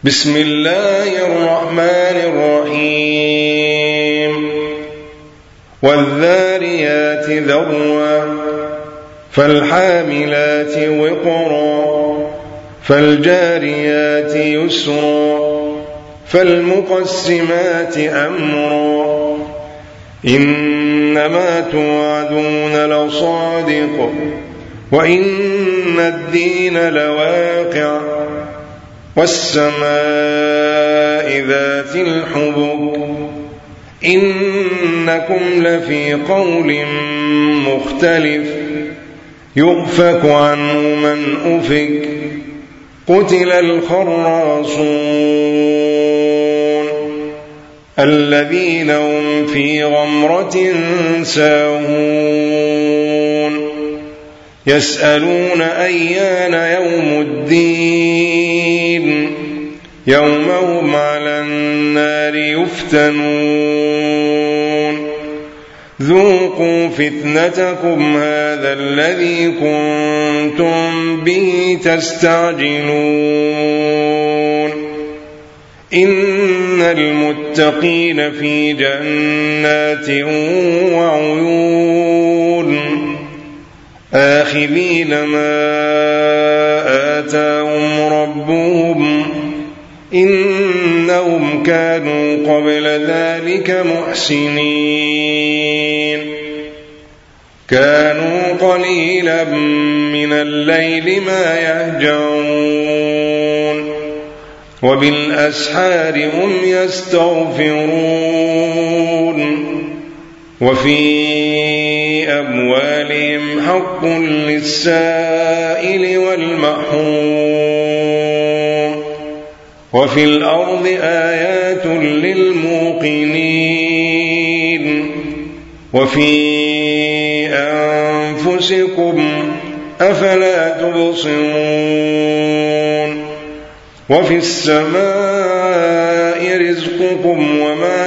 بسم الله الرحمن الرحيم والذاريات ذروا فالحاملات وقرا فالجاريات يسرا فالمقسمات أمرا إنما توعدون لصادق وإن الدين لواقع والسماء ذات الحبك إنكم لفي قول مختلف يؤفك عنه من أفك قتل الخراصون الذين هم في غمرة ساهون يسألون أيان يوم الدين يوم هم على النار يفتنون ذوقوا فتنتكم هذا الذي كنتم به تستعجلون إن المتقين في جنات وعيون آخذين ما آتاهم ربهم إنهم كانوا قبل ذلك محسنين كانوا قليلا من الليل ما يهجعون وبالأسحار هم يستغفرون وفي أموالهم حق للسائل والمحروم وفي الأرض آيات للموقنين وفي أنفسكم أفلا تبصرون وفي السماء رزقكم وما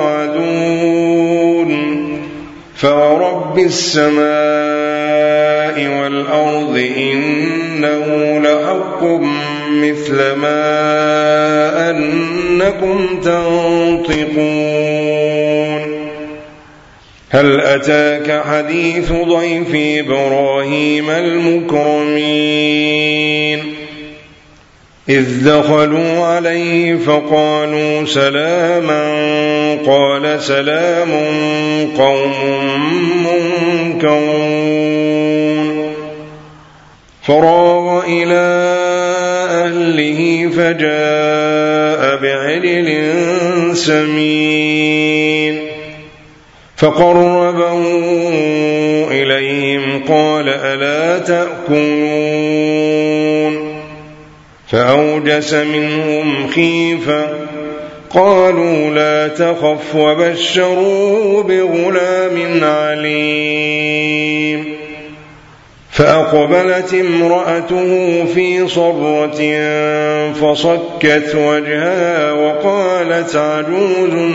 توعدون فورب السماء والأرض إنه لحق مثل ما أنكم تنطقون هل أتاك حديث ضيف إبراهيم المكرمين إذ دخلوا عليه فقالوا سلاما قال سلام قوم منكرون فراغ إلى أهله فجاء بعجل سمين فقربه إليهم قال ألا تأكلون فأوجس منهم خيفة قالوا لا تخف وبشروه بغلام عليم فأقبلت امرأته في صرة فصكت وجهها وقالت عجوز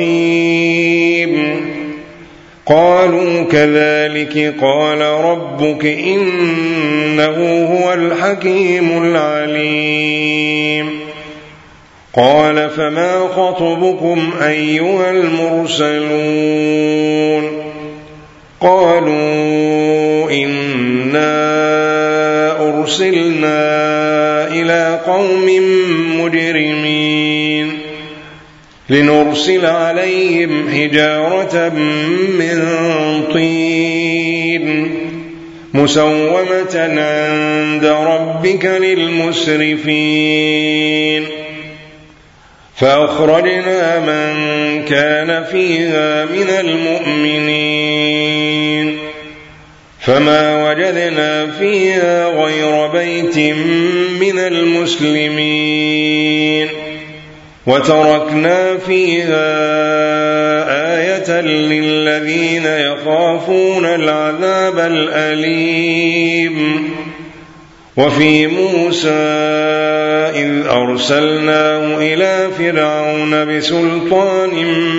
عقيم قالوا كذلك قال ربك إنه هو الحكيم العليم قال فما خطبكم أيها المرسلون قالوا إنا أرسلنا إلى قوم مجرمين لنرسل عليهم حجارة من طين مسومة عند ربك للمسرفين فأخرجنا من كان فيها من المؤمنين فما وجدنا فيها غير بيت من المسلمين وتركنا فيها آية للذين يخافون العذاب الأليم وفي موسى إذ أرسلناه إلى فرعون بسلطان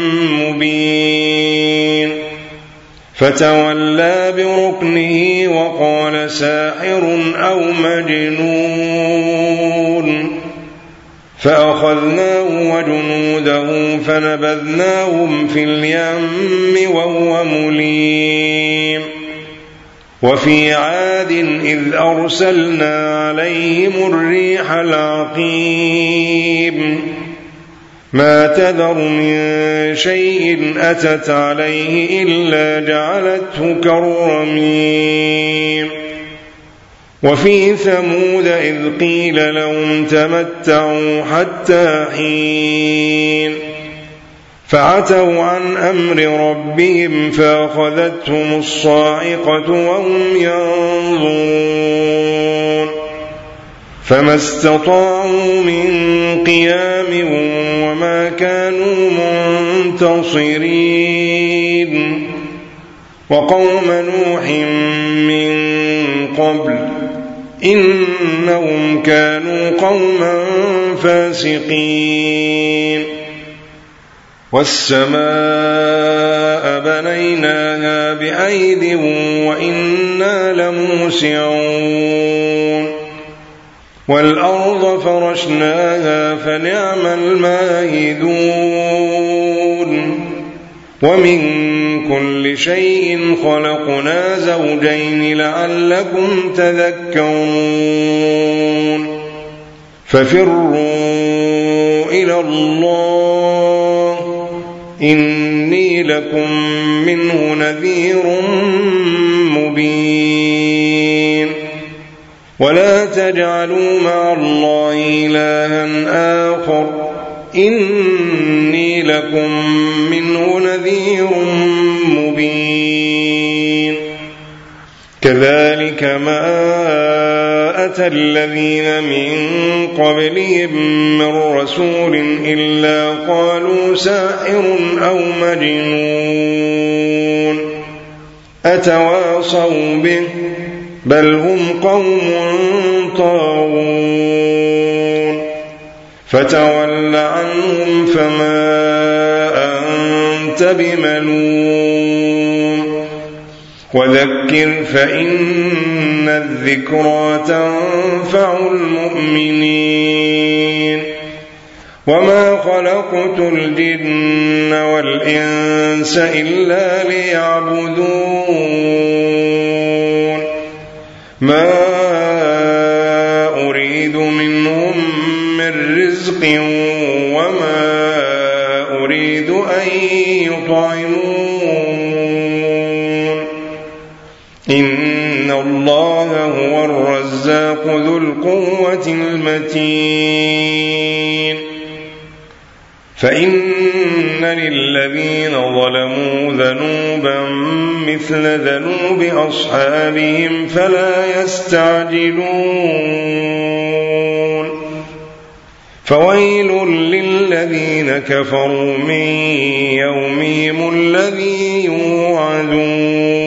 مبين فتولى بركنه وقال ساحر أو مجنون فأخذناه وجنوده فنبذناهم في اليم وهو مليم وفي عاد إذ أرسلنا عليهم الريح العقيم ما تذر من شيء أتت عليه إلا جعلته كالرميم وفي ثمود إذ قيل لهم تمتعوا حتى حين فعتوا عن أمر ربهم فأخذتهم الصاعقة وهم ينظرون فما استطاعوا من قيام وما كانوا منتصرين وقوم نوح من قبل إنهم كانوا قوما فاسقين والسماء بنيناها بأيد وإنا لموسعون والأرض فرشناها فنعم الماهدون ومن كل شيء خلقنا زوجين لعلكم تذكرون ففروا إلى الله إني لكم منه نذير مبين ولا تجعلوا مع الله إلها آخر إني لكم منه نذير مبين كذلك ما أتى الذين من قبلهم من رسول إلا قالوا ساحر أو مجنون أتواصوا به بل هم قوم طاغون فتول عنهم فما أنت بملوم وذكر فإن الذكرى تنفع المؤمنين وما خلقت الجن والإنس إلا ليعبدون ما أريد منهم من رزق وما أريد أن يطعمون إن الله هو الرزاق ذو القوة المتين فإن للذين ظلموا ذنوبا مثل ذنوب أصحابهم فلا يستعجلون فويل للذين كفروا من يومهم الذي يوعدون